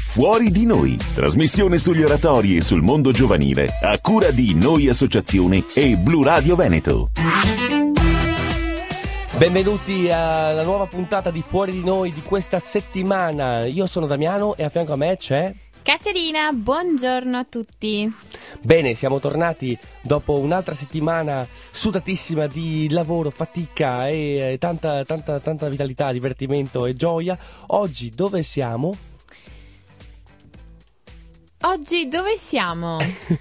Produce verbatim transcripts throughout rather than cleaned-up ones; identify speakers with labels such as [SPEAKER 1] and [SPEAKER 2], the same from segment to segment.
[SPEAKER 1] Fuori di Noi, trasmissione sugli oratori e sul mondo giovanile, a cura di Noi Associazione e Blu Radio Veneto.
[SPEAKER 2] Benvenuti alla nuova puntata di Fuori di Noi di questa settimana. Io sono Damiano e a fianco a me c'è
[SPEAKER 3] Caterina. Buongiorno a tutti.
[SPEAKER 2] Bene, siamo tornati dopo un'altra settimana sudatissima di lavoro, fatica e tanta, tanta, tanta vitalità, divertimento e gioia. Oggi dove siamo?
[SPEAKER 3] Oggi dove siamo?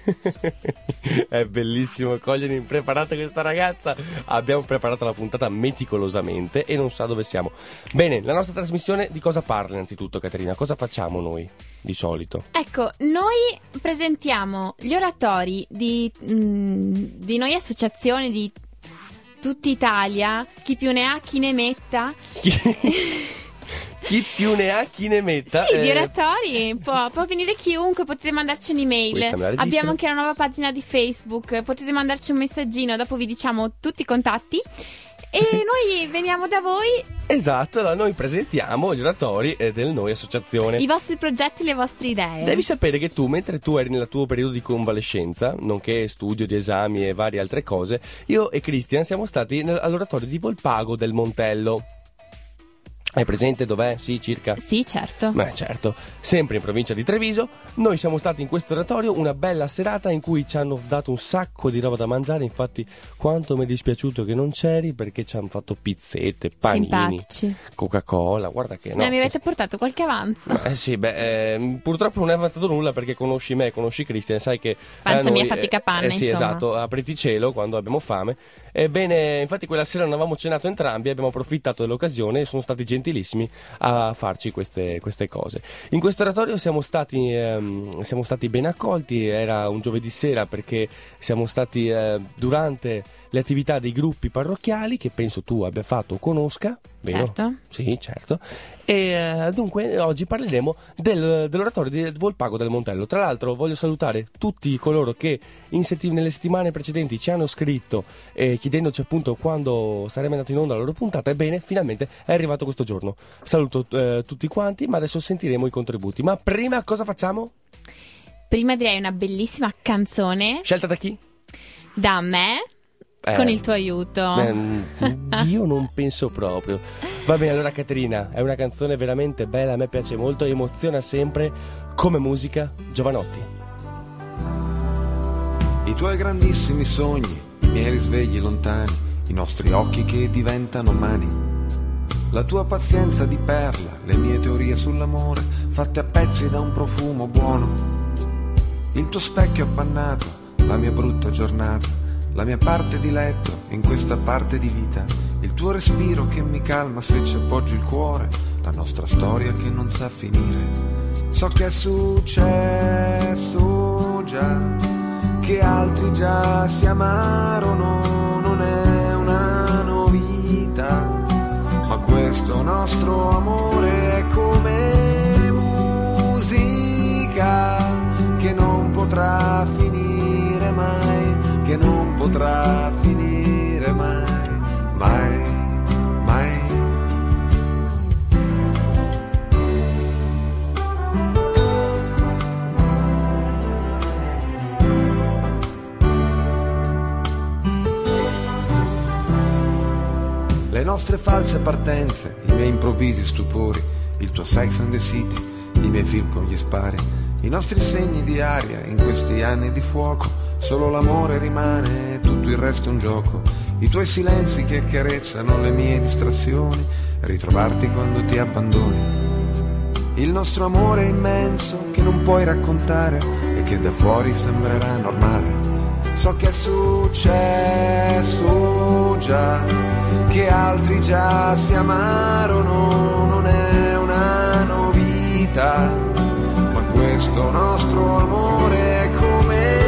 [SPEAKER 2] È bellissimo cogliere impreparata questa ragazza. Abbiamo preparato la puntata meticolosamente e non sa dove siamo. Bene, la nostra trasmissione di cosa parla innanzitutto, Caterina? Cosa facciamo noi di solito?
[SPEAKER 3] Ecco, noi presentiamo gli oratori di, mh, di Noi Associazione di tutta Italia. Chi più ne ha, chi ne metta.
[SPEAKER 2] Chi più ne ha, chi ne metta.
[SPEAKER 3] Sì,
[SPEAKER 2] eh...
[SPEAKER 3] di oratori. Può, può venire chiunque, potete mandarci un'email. Abbiamo anche una nuova pagina di Facebook. Potete mandarci un messaggino, dopo vi diciamo tutti i contatti. E noi veniamo da voi.
[SPEAKER 2] Esatto, allora noi presentiamo gli oratori del Noi Associazione.
[SPEAKER 3] I vostri progetti, le vostre idee.
[SPEAKER 2] Devi sapere che tu, mentre tu eri nel tuo periodo di convalescenza, nonché studio di esami e varie altre cose, io e Cristian siamo stati all'oratorio di Volpago del Montello. Hai presente dov'è? Sì, circa?
[SPEAKER 3] Sì, certo.
[SPEAKER 2] Beh, certo. Sempre in provincia di Treviso. Noi siamo stati in questo oratorio, una bella serata in cui ci hanno dato un sacco di roba da mangiare. Infatti, quanto mi è dispiaciuto che non c'eri, perché ci hanno fatto pizzette, panini,
[SPEAKER 3] simpatici,
[SPEAKER 2] Coca-Cola. Guarda che no.
[SPEAKER 3] Mi avete portato qualche avanzo?
[SPEAKER 2] Eh sì, beh, eh, purtroppo non è avanzato nulla perché conosci me, conosci Cristian, sai che
[SPEAKER 3] pancia
[SPEAKER 2] eh, noi,
[SPEAKER 3] mia, fatica panna,
[SPEAKER 2] eh, sì,
[SPEAKER 3] insomma.
[SPEAKER 2] Esatto, apriti cielo quando abbiamo fame. Ebbene, infatti quella sera non avevamo cenato entrambi, abbiamo approfittato dell'occasione e sono stati gentilissimi a farci queste, queste cose. In questo oratorio siamo stati, ehm, siamo stati ben accolti. Era un giovedì sera perché siamo stati eh, durante le attività dei gruppi parrocchiali che penso tu abbia fatto o conosca. Vero?
[SPEAKER 3] Certo.
[SPEAKER 2] Sì, certo. E eh, dunque oggi parleremo del, dell'oratorio di Volpago del Montello. Tra l'altro voglio salutare tutti coloro che in setti- nelle settimane precedenti ci hanno scritto eh, chiedendoci appunto quando saremo andati in onda la loro puntata. Ebbene, finalmente è arrivato questo giorno. Saluto eh, tutti quanti, ma adesso sentiremo i contributi. Ma prima cosa facciamo?
[SPEAKER 3] Prima direi una bellissima canzone.
[SPEAKER 2] Scelta da chi?
[SPEAKER 3] Da me.
[SPEAKER 2] Eh,
[SPEAKER 3] con il tuo aiuto.
[SPEAKER 2] eh, Io non penso proprio. Va bene, allora Caterina, è una canzone veramente bella, a me piace molto, emoziona sempre come musica. Giovanotti.
[SPEAKER 4] I tuoi grandissimi sogni, i miei risvegli lontani, i nostri occhi che diventano mani, la tua pazienza di perla, le mie teorie sull'amore fatte a pezzi da un profumo buono, il tuo specchio appannato, la mia brutta giornata, la mia parte di letto in questa parte di vita, il tuo respiro che mi calma se ci appoggio il cuore, la nostra storia che non sa finire. So che è successo già, che altri già si amarono, non è una novità, ma questo nostro amore è come musica che non potrà finire mai, che non potrà finire mai, mai, mai. Le nostre false partenze, i miei improvvisi stupori, il tuo Sex and the City, i miei film con gli spari, i nostri segni di aria in questi anni di fuoco. Solo l'amore rimane, tutto il resto è un gioco. I tuoi silenzi che accarezzano le mie distrazioni, ritrovarti quando ti abbandoni. Il nostro amore immenso che non puoi raccontare e che da fuori sembrerà normale. So che è successo già, che altri già si amarono, non è una novità, ma questo nostro amore è come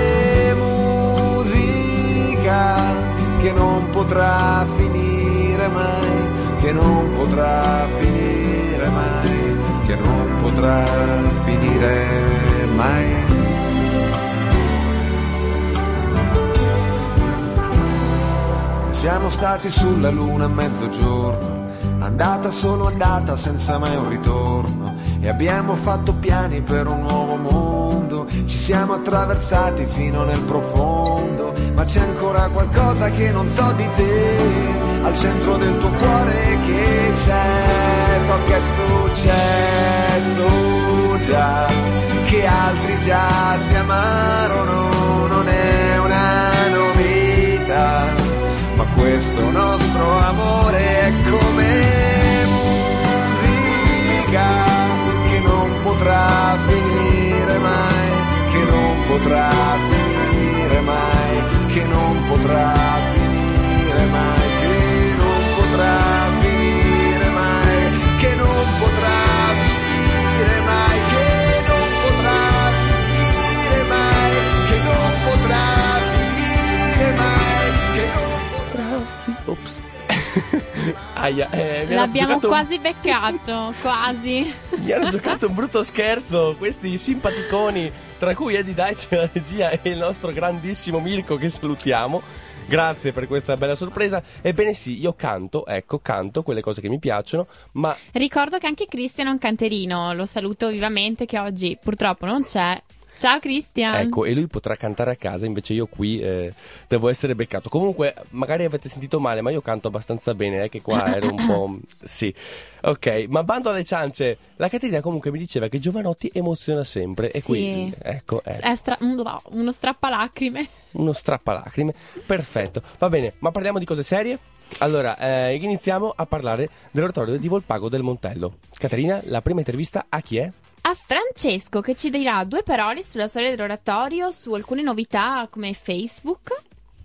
[SPEAKER 4] che non potrà finire mai, che non potrà finire mai, che non potrà finire mai. Siamo stati sulla luna a mezzogiorno, andata solo andata senza mai un ritorno. e abbiamo fatto piani per un nuovo mondo. Ci siamo attraversati fino nel profondo, ma c'è ancora qualcosa che non so di te, al centro del tuo cuore che c'è. So che è successo già, che altri già si amarono, non è una novità, ma questo nostro amore è come musica che non potrà finire mai, che non potrà finire mai, che non potrà finire mai, che non potrà finire mai, che non potrà finire mai, che non potrà finire mai, che non potrà finire mai, che non potrà finire.
[SPEAKER 2] Ops. Aia, eh,
[SPEAKER 3] l'abbiamo quasi
[SPEAKER 2] un...
[SPEAKER 3] beccato, quasi.
[SPEAKER 2] Mi hanno giocato un brutto scherzo questi simpaticoni, tra cui Eddie Deitch, la regia, e il nostro grandissimo Mirko, che salutiamo. Grazie per questa bella sorpresa. Ebbene sì, io canto, ecco, canto quelle cose che mi piacciono, ma...
[SPEAKER 3] Ricordo che anche Cristian è un canterino, lo saluto vivamente, che oggi purtroppo non c'è. Ciao Cristian.
[SPEAKER 2] Ecco, e lui potrà cantare a casa, invece io qui eh, devo essere beccato. Comunque, magari avete sentito male, ma io canto abbastanza bene, eh, che qua ero un po'... Sì. Ok, ma bando alle ciance, la Caterina comunque mi diceva che Jovanotti emoziona sempre. E
[SPEAKER 3] sì.
[SPEAKER 2] quindi, ecco, ecco.
[SPEAKER 3] È stra- uno strappalacrime.
[SPEAKER 2] Uno strappalacrime, perfetto. Va bene, ma parliamo di cose serie? Allora, eh, iniziamo a parlare dell'oratorio di Volpago del Montello. Caterina, la prima intervista a chi è?
[SPEAKER 3] A Francesco, che ci dirà due parole sulla storia dell'oratorio, su alcune novità come Facebook.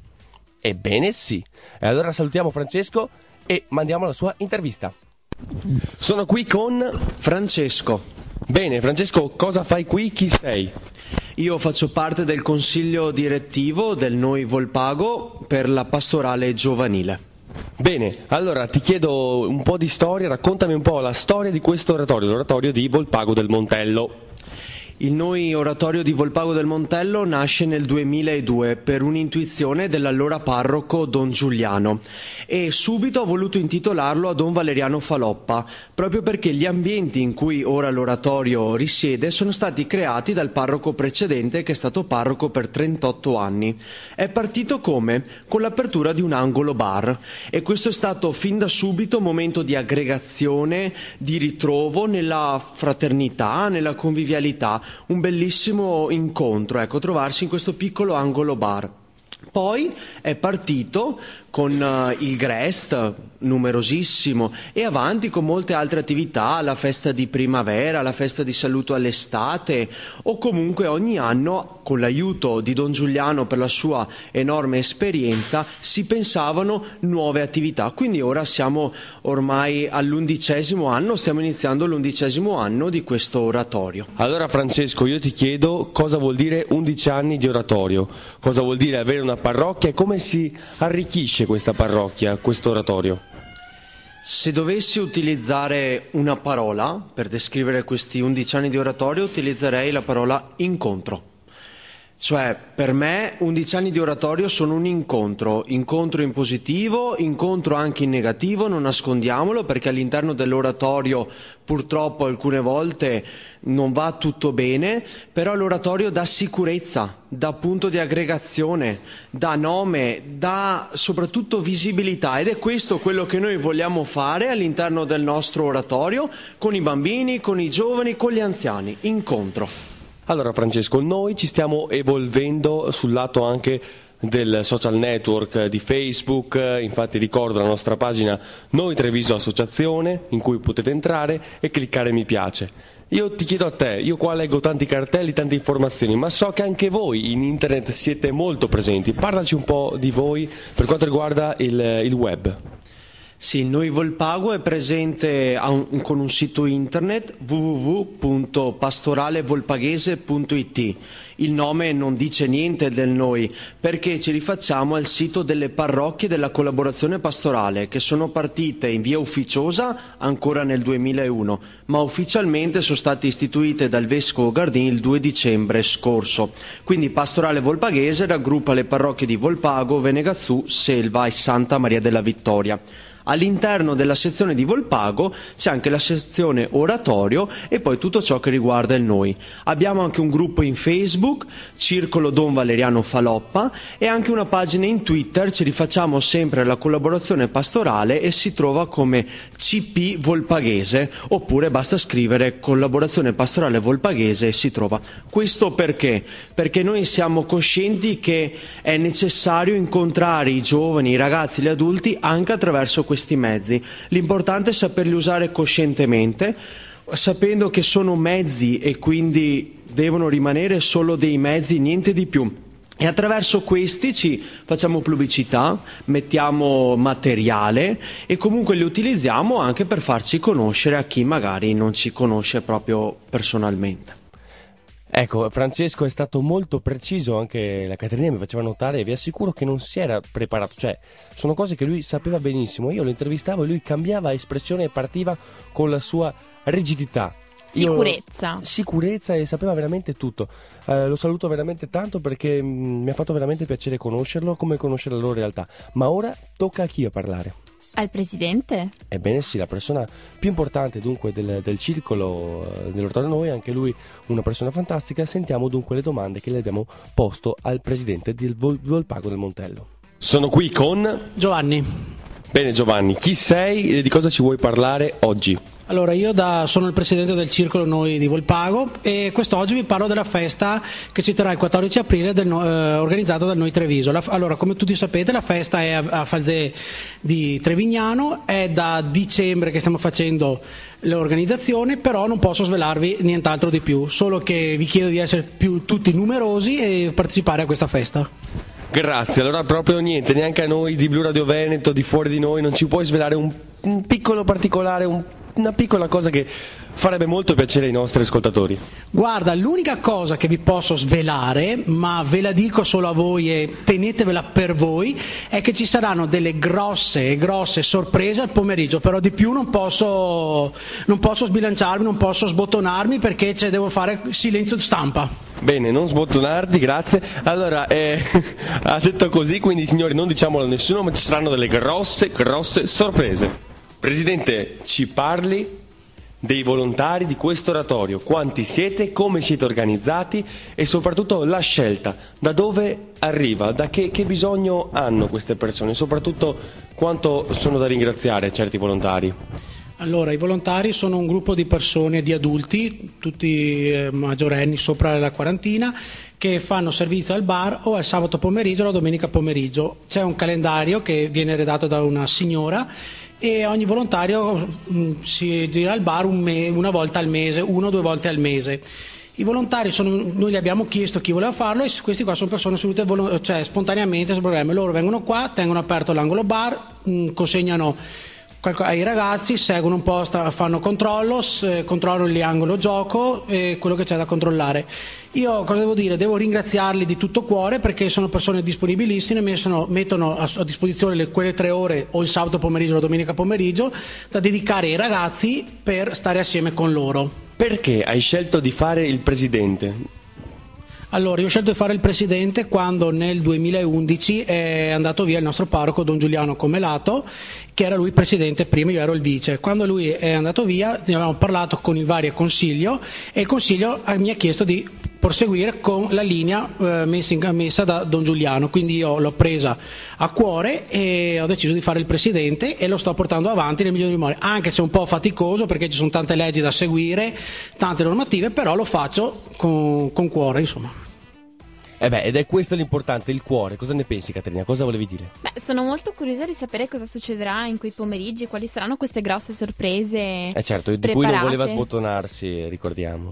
[SPEAKER 2] Ebbene sì. E allora salutiamo Francesco e mandiamo la sua intervista. Sono qui con
[SPEAKER 5] Francesco.
[SPEAKER 2] Bene, Francesco, cosa fai qui? Chi sei?
[SPEAKER 5] Io faccio parte del consiglio direttivo del Noi Volpago per la pastorale giovanile.
[SPEAKER 2] Bene, allora ti chiedo un po' di storia, raccontami un po' la storia di questo oratorio, l'oratorio di Volpago del Montello.
[SPEAKER 5] Il Noi Oratorio di Volpago del Montello nasce nel duemiladue per un'intuizione dell'allora parroco Don Giuliano e subito ha voluto intitolarlo a Don Valeriano Faloppa, proprio perché gli ambienti in cui ora l'oratorio risiede sono stati creati dal parroco precedente, che è stato parroco per trentotto anni. È partito come? Con l'apertura di un angolo bar, e questo è stato fin da subito momento di aggregazione, di ritrovo nella fraternità, nella convivialità. Un bellissimo incontro, ecco, trovarsi in questo piccolo angolo bar. Poi è partito con uh, il Grest, numerosissimo, e avanti con molte altre attività, la festa di primavera, la festa di saluto all'estate, o comunque ogni anno, con l'aiuto di Don Giuliano per la sua enorme esperienza, si pensavano nuove attività. Quindi ora siamo ormai all'undicesimo anno, stiamo iniziando l'undicesimo anno di questo oratorio.
[SPEAKER 2] Allora Francesco, io ti chiedo cosa vuol dire undici anni di oratorio, cosa vuol dire avere una parrocchia e come si arricchisce questa parrocchia, questo oratorio?
[SPEAKER 5] Se dovessi utilizzare una parola per descrivere questi undici anni di oratorio, utilizzerei la parola incontro. Cioè, per me undici anni di oratorio sono un incontro, incontro in positivo, incontro anche in negativo, non nascondiamolo, perché all'interno dell'oratorio purtroppo alcune volte non va tutto bene, però l'oratorio dà sicurezza, dà punto di aggregazione, dà nome, dà soprattutto visibilità, ed è questo quello che noi vogliamo fare all'interno del nostro oratorio, con i bambini, con i giovani, con gli anziani, incontro.
[SPEAKER 2] Allora Francesco, noi ci stiamo evolvendo sul lato anche del social network di Facebook, infatti ricordo la nostra pagina Noi Treviso Associazione, in cui potete entrare e cliccare mi piace. Io ti chiedo a te, io qua leggo tanti cartelli, tante informazioni, ma so che anche voi in internet siete molto presenti. Parlaci un po' di voi per quanto riguarda il, il web.
[SPEAKER 5] Sì, il Noi Volpago è presente un, con un sito internet w w w punto pastoralevolpaghese punto i t. Il nome non dice niente del noi, perché ci rifacciamo al sito delle parrocchie della collaborazione pastorale, che sono partite in via ufficiosa ancora nel duemilauno, ma ufficialmente sono state istituite dal vescovo Gardini il due dicembre scorso. Quindi Pastorale Volpaghese raggruppa le parrocchie di Volpago, Venegazzù, Selva e Santa Maria della Vittoria. All'interno della sezione di Volpago c'è anche la sezione oratorio e poi tutto ciò che riguarda il noi. Abbiamo anche un gruppo in Facebook, Circolo Don Valeriano Faloppa, e anche una pagina in Twitter. Ci rifacciamo sempre alla collaborazione pastorale e si trova come C P Volpaghese, oppure basta scrivere collaborazione pastorale volpaghese e si trova. Questo perché? Perché noi siamo coscienti che è necessario incontrare i giovani, i ragazzi, gli adulti anche attraverso questi mezzi. L'importante è saperli usare coscientemente, sapendo che sono mezzi e quindi devono rimanere solo dei mezzi, niente di più. E attraverso questi ci facciamo pubblicità, mettiamo materiale e comunque li utilizziamo anche per farci conoscere a chi magari non ci conosce proprio personalmente.
[SPEAKER 2] Ecco, Francesco è stato molto preciso, anche la Caterina mi faceva notare, e vi assicuro che non si era preparato, cioè sono cose che lui sapeva benissimo. Io lo intervistavo e lui cambiava espressione e partiva con la sua rigidità.
[SPEAKER 3] Sicurezza.
[SPEAKER 2] Io, sicurezza e sapeva veramente tutto. Eh, lo saluto veramente tanto perché mh, mi ha fatto veramente piacere conoscerlo, come conoscere la loro realtà. Ma ora tocca a chi a parlare?
[SPEAKER 3] Al presidente?
[SPEAKER 2] Ebbene sì, la persona più importante dunque del, del circolo eh, dell'oratorio noi, anche lui una persona fantastica. Sentiamo dunque le domande che le abbiamo posto al presidente del Vol- Volpago del Montello. Sono qui con
[SPEAKER 6] Giovanni.
[SPEAKER 2] Bene Giovanni, chi sei e di cosa ci vuoi parlare oggi?
[SPEAKER 6] Allora, io da, sono il presidente del Circolo Noi di Volpago e quest'oggi vi parlo della festa che si terrà il quattordici aprile del, eh, organizzata dal Noi Treviso. La, allora, come tutti sapete, la festa è a, a Falzè di Trevignano, è da dicembre che stiamo facendo l'organizzazione, però non posso svelarvi nient'altro di più, solo che vi chiedo di essere più tutti numerosi e partecipare a questa festa.
[SPEAKER 2] Grazie, allora proprio niente, neanche a noi di Blu Radio Veneto, di fuori di noi, non ci puoi svelare un, un piccolo particolare, un una piccola cosa che farebbe molto piacere ai nostri ascoltatori?
[SPEAKER 6] Guarda, l'unica cosa che vi posso svelare, ma ve la dico solo a voi e tenetevela per voi, è che ci saranno delle grosse e grosse sorprese al pomeriggio, però di più non posso, non posso sbilanciarmi, non posso sbottonarmi perché cioè, devo fare silenzio stampa.
[SPEAKER 2] Bene, non sbottonarti, grazie. Allora, eh, ha detto così, quindi signori non diciamolo a nessuno, ma ci saranno delle grosse, grosse sorprese. Presidente, ci parli dei volontari di questo oratorio, quanti siete, come siete organizzati e soprattutto la scelta, da dove arriva, da che, che bisogno hanno queste persone, soprattutto quanto sono da ringraziare certi volontari.
[SPEAKER 6] Allora, i volontari sono un gruppo di persone, di adulti, tutti eh, maggiorenni sopra la quarantina, che fanno servizio al bar o al sabato pomeriggio o la domenica pomeriggio. C'è un calendario che viene redatto da una signora e ogni volontario mh, si gira al bar un me- una volta al mese, una o due volte al mese. I volontari sono, noi gli abbiamo chiesto chi voleva farlo e questi qua sono persone assolute, volo- cioè spontaneamente, senza problemi. Loro vengono qua, tengono aperto l'angolo bar, mh, consegnano ai ragazzi, seguono un po', fanno controllo, controllano l'angolo gioco e quello che c'è da controllare. Io cosa devo dire? Devo ringraziarli di tutto cuore perché sono persone disponibilissime, mettono, mettono a, a disposizione le, quelle tre ore o il sabato pomeriggio o la domenica pomeriggio da dedicare ai ragazzi per stare assieme con loro.
[SPEAKER 2] Perché hai scelto di fare il presidente?
[SPEAKER 6] Allora, io ho scelto di fare il presidente quando nel duemilaundici è andato via il nostro parroco Don Giuliano Comelato, che era lui presidente prima, io ero il vice. Quando lui è andato via ne avevamo parlato con il vario consiglio e il consiglio mi ha chiesto di proseguire con la linea eh, messa, in, messa da Don Giuliano, quindi io l'ho presa a cuore e ho deciso di fare il presidente e lo sto portando avanti nel migliore dei modi, anche se è un po' faticoso perché ci sono tante leggi da seguire, tante normative, però lo faccio con, con cuore, insomma.
[SPEAKER 2] Eh beh, ed è questo l'importante, il cuore. Cosa ne pensi, Caterina? Cosa volevi dire?
[SPEAKER 3] Beh, sono molto curiosa di sapere cosa succederà in quei pomeriggi, quali saranno queste grosse sorprese.
[SPEAKER 2] Eh certo, di
[SPEAKER 3] preparate.
[SPEAKER 2] cui non voleva sbottonarsi, ricordiamo.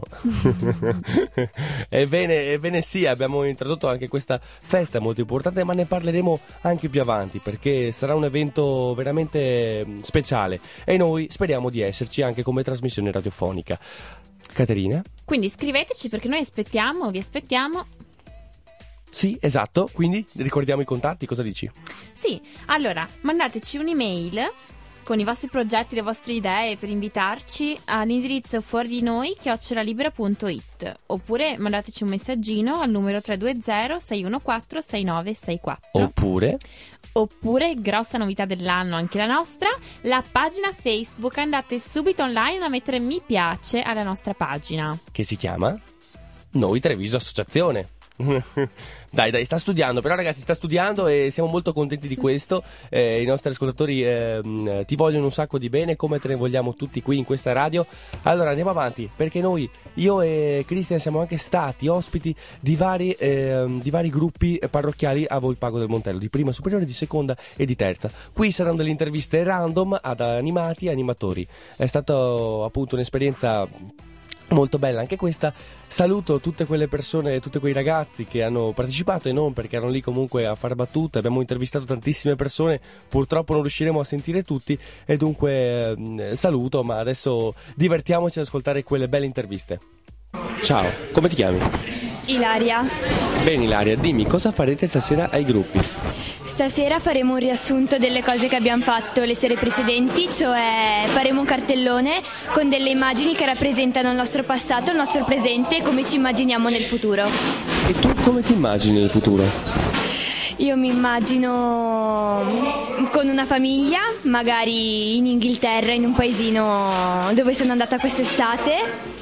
[SPEAKER 2] Ebbene, ebbene sì, abbiamo introdotto anche questa festa molto importante, ma ne parleremo anche più avanti, perché sarà un evento veramente speciale e noi speriamo di esserci anche come trasmissione radiofonica. Caterina?
[SPEAKER 3] Quindi scriveteci perché noi aspettiamo, vi aspettiamo.
[SPEAKER 2] Sì, esatto, quindi ricordiamo i contatti, cosa dici?
[SPEAKER 3] Sì, allora mandateci un'email con i vostri progetti, le vostre idee, per invitarci all'indirizzo fuori di noi chiocciola libera punto it, oppure mandateci un messaggino al numero tre due zero sei uno quattro sei nove sei quattro.
[SPEAKER 2] Oppure
[SPEAKER 3] Oppure, grossa novità dell'anno anche la nostra, la pagina Facebook. Andate subito online a mettere mi piace alla nostra pagina,
[SPEAKER 2] che si chiama Noi Treviso Associazione. Dai dai, sta studiando, però ragazzi sta studiando e siamo molto contenti di questo. eh, I nostri ascoltatori eh, ti vogliono un sacco di bene, come te ne vogliamo tutti qui in questa radio. Allora andiamo avanti, perché noi, io e Cristian, siamo anche stati ospiti di vari, eh, di vari gruppi parrocchiali a Volpago del Montello, di prima superiore, di seconda e di terza. Qui saranno delle interviste random ad animati e animatori. È stata appunto un'esperienza molto bella anche questa. Saluto tutte quelle persone, tutti quei ragazzi che hanno partecipato e non, perché erano lì comunque a fare battute. Abbiamo intervistato tantissime persone, purtroppo non riusciremo a sentire tutti e dunque eh, saluto, ma adesso divertiamoci ad ascoltare quelle belle interviste. Ciao, come ti chiami?
[SPEAKER 7] Ilaria.
[SPEAKER 2] Bene Ilaria, dimmi cosa farete stasera ai gruppi?
[SPEAKER 7] Stasera faremo un riassunto delle cose che abbiamo fatto le sere precedenti, cioè faremo un cartellone con delle immagini che rappresentano il nostro passato, il nostro presente e come ci immaginiamo nel futuro.
[SPEAKER 2] E tu come ti immagini nel futuro?
[SPEAKER 7] Io mi immagino con una famiglia, magari in Inghilterra, in un paesino dove sono andata quest'estate,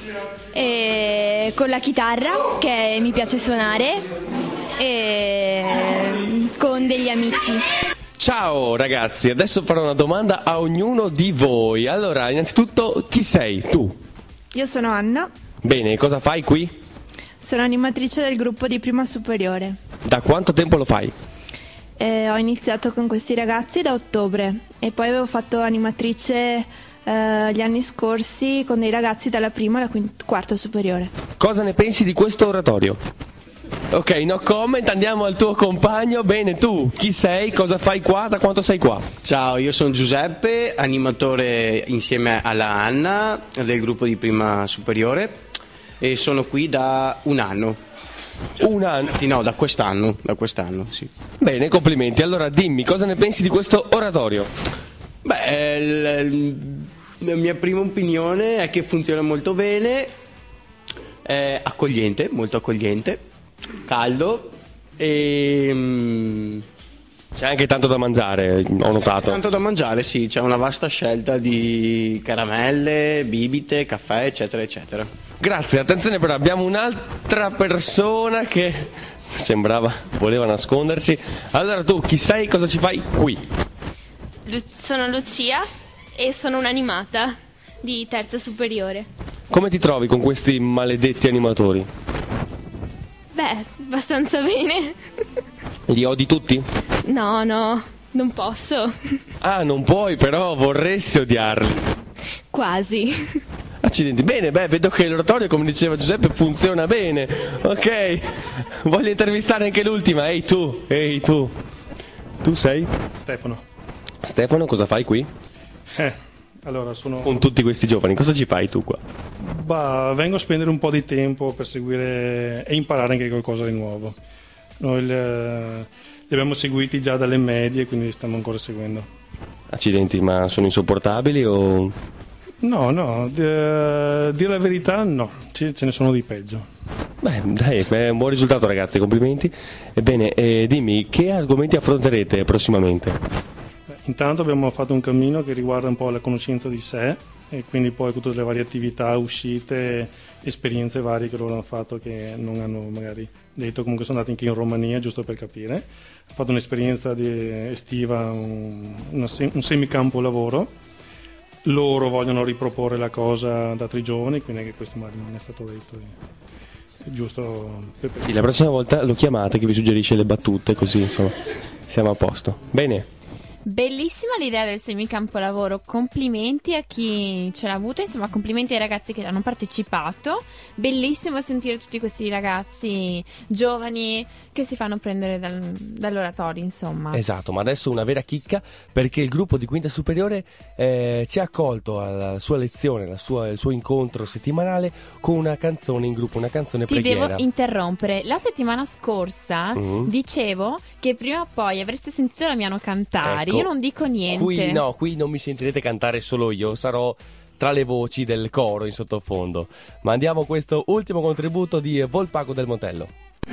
[SPEAKER 7] e con la chitarra che mi piace suonare, e con degli amici.
[SPEAKER 2] Ciao ragazzi, adesso farò una domanda a ognuno di voi. Allora, innanzitutto, chi sei tu?
[SPEAKER 8] Io sono Anna.
[SPEAKER 2] Bene, cosa fai qui?
[SPEAKER 8] Sono animatrice del gruppo di prima superiore.
[SPEAKER 2] Da quanto tempo lo fai?
[SPEAKER 8] Eh, ho iniziato con questi ragazzi da ottobre e poi avevo fatto animatrice eh, gli anni scorsi con dei ragazzi dalla prima alla quint- quarta superiore.
[SPEAKER 2] Cosa ne pensi di questo oratorio? Ok, no comment, andiamo al tuo compagno. Bene, tu chi sei? Cosa fai qua? Da quanto sei qua?
[SPEAKER 9] Ciao, io sono Giuseppe, animatore insieme alla Anna del gruppo di prima superiore e sono qui da un anno.
[SPEAKER 2] Un anno?
[SPEAKER 9] Sì, no, da quest'anno, da quest'anno, sì.
[SPEAKER 2] Bene, complimenti. Allora dimmi, cosa ne pensi di questo oratorio?
[SPEAKER 9] Beh, l- la mia prima opinione è che funziona molto bene, è accogliente, molto accogliente, caldo e mm,
[SPEAKER 2] c'è anche tanto da mangiare, ho notato.
[SPEAKER 9] Tanto da mangiare, sì, c'è una vasta scelta di caramelle, bibite, caffè, eccetera, eccetera.
[SPEAKER 2] Grazie, attenzione però, abbiamo un'altra persona che sembrava, voleva nascondersi. Allora tu chi sei, cosa ci fai qui?
[SPEAKER 10] Lu- sono Lucia e sono un'animata di terza superiore.
[SPEAKER 2] Come ti trovi con questi maledetti animatori?
[SPEAKER 10] Beh, abbastanza bene.
[SPEAKER 2] Li odi tutti?
[SPEAKER 10] No, no, non posso.
[SPEAKER 2] Ah, non puoi, però vorresti odiarli.
[SPEAKER 10] Quasi.
[SPEAKER 2] Accidenti. Bene, beh, vedo che l'oratorio, come diceva Giuseppe, funziona bene. Ok, voglio intervistare anche l'ultima. Ehi tu, ehi tu. Tu sei?
[SPEAKER 11] Stefano.
[SPEAKER 2] Stefano, cosa fai qui?
[SPEAKER 11] Eh, allora sono...
[SPEAKER 2] Con tutti questi giovani, cosa ci fai tu qua?
[SPEAKER 11] Bah, vengo a spendere un po' di tempo per seguire e imparare anche qualcosa di nuovo. Noi le, li abbiamo seguiti già dalle medie, quindi li stiamo ancora seguendo.
[SPEAKER 2] Accidenti, ma sono insopportabili o...
[SPEAKER 11] No, no, d- dire la verità no, ce, ce ne sono di peggio.
[SPEAKER 2] Beh, dai, è un buon risultato ragazzi, complimenti. Ebbene, eh, dimmi, che argomenti affronterete prossimamente?
[SPEAKER 11] Beh, intanto abbiamo fatto un cammino che riguarda un po' la conoscenza di sé e quindi poi tutte le varie attività, uscite, esperienze varie che loro hanno fatto che non hanno magari detto. Comunque sono andati anche in Romania, giusto per capire. Ho fatto un'esperienza di estiva, un, una, un semicampo lavoro. Loro vogliono riproporre la cosa ad altri giovani, quindi anche questo magari non è stato detto. È giusto per...
[SPEAKER 2] Sì, la prossima volta lo chiamate che vi suggerisce le battute, così insomma siamo a posto. Bene.
[SPEAKER 3] Bellissima l'idea del semicampo lavoro, complimenti a chi ce l'ha avuto, insomma complimenti ai ragazzi che hanno partecipato. Bellissimo sentire tutti questi ragazzi giovani che si fanno prendere dal, dall'oratorio, insomma.
[SPEAKER 2] Esatto, ma adesso una vera chicca, perché il gruppo di quinta superiore eh, ci ha accolto alla sua lezione, alla sua, al suo incontro settimanale con una canzone in gruppo, una canzone
[SPEAKER 3] Ti
[SPEAKER 2] preghiera.
[SPEAKER 3] devo interrompere, la settimana scorsa
[SPEAKER 2] mm-hmm.
[SPEAKER 3] dicevo che prima o poi avreste sentito la Miano Cantari.
[SPEAKER 2] Ecco,
[SPEAKER 3] io non dico niente.
[SPEAKER 2] Qui no, qui non mi sentirete cantare solo io, sarò tra le voci del coro in sottofondo. Ma andiamo a questo ultimo contributo di Volpago del Montello.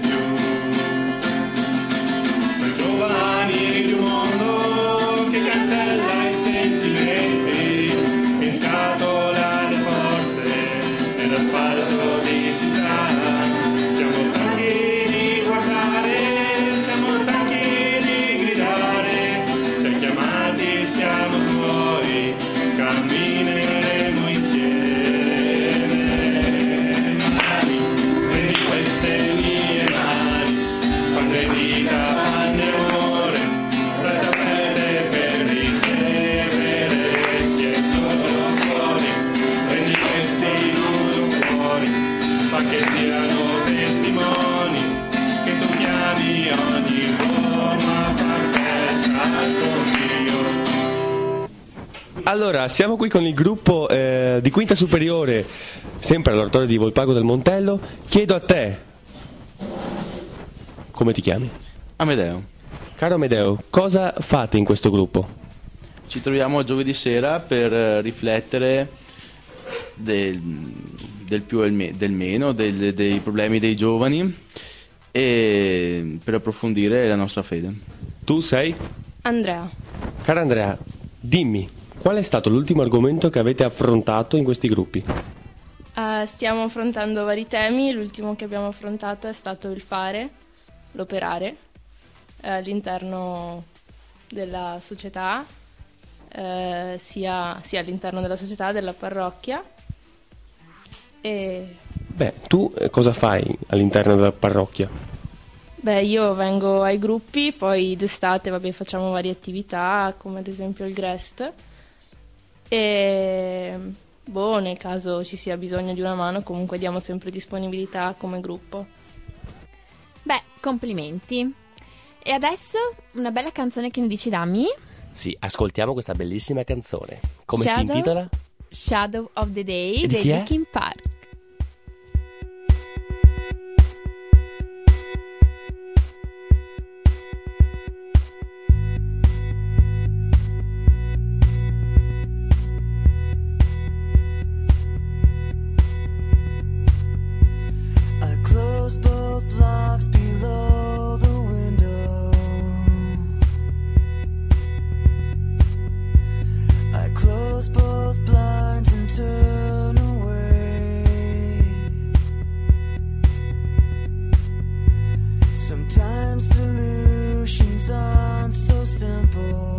[SPEAKER 12] Giovani di un mondo che cancella i sentimenti, in scatola le forze nell'asfalto di città. Siamo stanchi di guardare, siamo stanchi di gridare, c'è chiamati, siamo fuori, cammineremo insieme. Mani, prendi queste mie mani, quando è vita panne amore, la sapere per ricevere chi è solo fuori, prendi questi non fuori, fa che siano testimoni, che tu chiami ogni uomo a far festa con Dio.
[SPEAKER 2] Allora, siamo qui con il gruppo eh, di quinta superiore, sempre all'oratorio di Volpago del Montello. Chiedo a te, come ti chiami?
[SPEAKER 13] Amedeo.
[SPEAKER 2] Caro Amedeo, cosa fate in questo gruppo?
[SPEAKER 13] Ci troviamo giovedì sera per eh, riflettere del, del più e il me- del meno, del- dei problemi dei giovani e per approfondire la nostra fede.
[SPEAKER 2] Tu sei?
[SPEAKER 10] Andrea.
[SPEAKER 2] Cara Andrea, dimmi, qual è stato l'ultimo argomento che avete affrontato in questi gruppi?
[SPEAKER 10] Uh, stiamo affrontando vari temi, l'ultimo che abbiamo affrontato è stato il fare, l'operare eh, all'interno della società, eh, sia, sia all'interno della società, della parrocchia. E
[SPEAKER 2] Beh, tu eh, cosa fai all'interno della parrocchia?
[SPEAKER 10] beh, io vengo ai gruppi, poi d'estate vabbè, facciamo varie attività, come ad esempio il Grest. E boh, nel caso ci sia bisogno di una mano, comunque diamo sempre disponibilità come gruppo.
[SPEAKER 3] Beh, complimenti. E adesso una bella canzone che ne dici, Dami?
[SPEAKER 2] Sì, ascoltiamo questa bellissima canzone. Come
[SPEAKER 3] Shadow,
[SPEAKER 2] si intitola?
[SPEAKER 3] Shadow of the Day
[SPEAKER 2] E di
[SPEAKER 3] dei
[SPEAKER 2] chi è?
[SPEAKER 3] Linkin Park.
[SPEAKER 14] I closed both locks below the window. I closed both blinds and turned away. Sometimes solutions aren't so simple.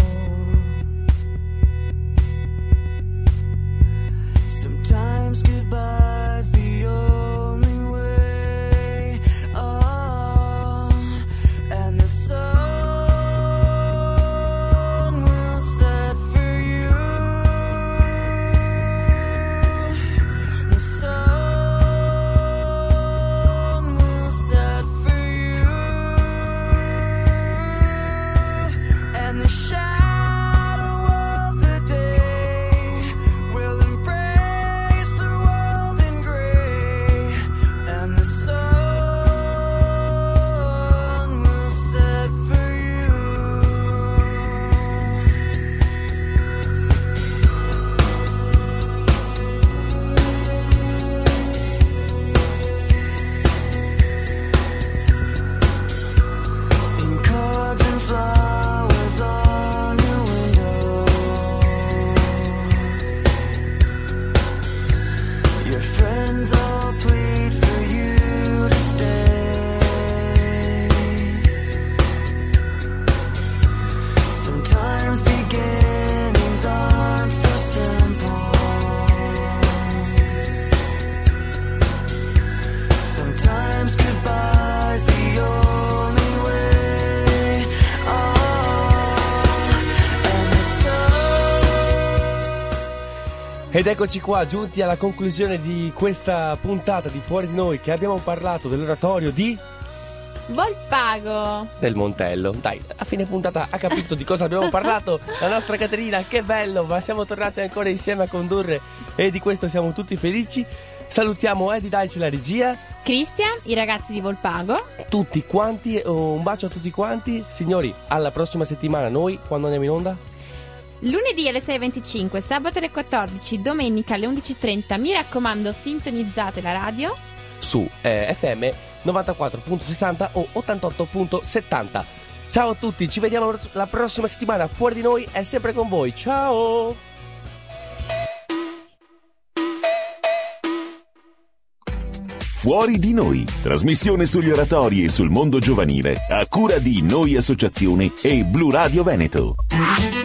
[SPEAKER 14] Sometimes goodbye's the only way. Oh, and the sun will set for you. The sun will set for you. And the shadow of the day will embrace the world in gray. And the sun will set for you. In cards and flowers on your window, your friends all plead for you to stay. Sometimes beginnings aren't so simple. Sometimes goodbye's the only way. Oh, and the sun.
[SPEAKER 2] Ed eccoci qua, giunti alla conclusione di questa puntata di Fuori di Noi, che abbiamo parlato dell'oratorio di
[SPEAKER 3] Volpago.
[SPEAKER 2] del Montello. Dai, a fine puntata ha capito di cosa abbiamo parlato la nostra Caterina, che bello, ma siamo tornati ancora insieme a condurre e di questo siamo tutti felici. Salutiamo Eddie Dice, la regia,
[SPEAKER 3] Cristian, i ragazzi di Volpago,
[SPEAKER 2] tutti quanti, un bacio a tutti quanti. Signori, alla prossima settimana. Noi quando andiamo in onda?
[SPEAKER 3] Lunedì alle sei e venticinque, sabato alle quattordici, domenica alle undici e trenta. Mi raccomando, sintonizzate la radio
[SPEAKER 2] su eh, F M novantaquattro virgola sessanta o ottantotto virgola settanta. Ciao a tutti, ci vediamo la prossima settimana. Fuori di Noi è sempre con voi. Ciao!
[SPEAKER 1] Fuori di Noi, trasmissione sugli oratori e sul mondo giovanile a cura di Noi Associazione e Blu Radio Veneto.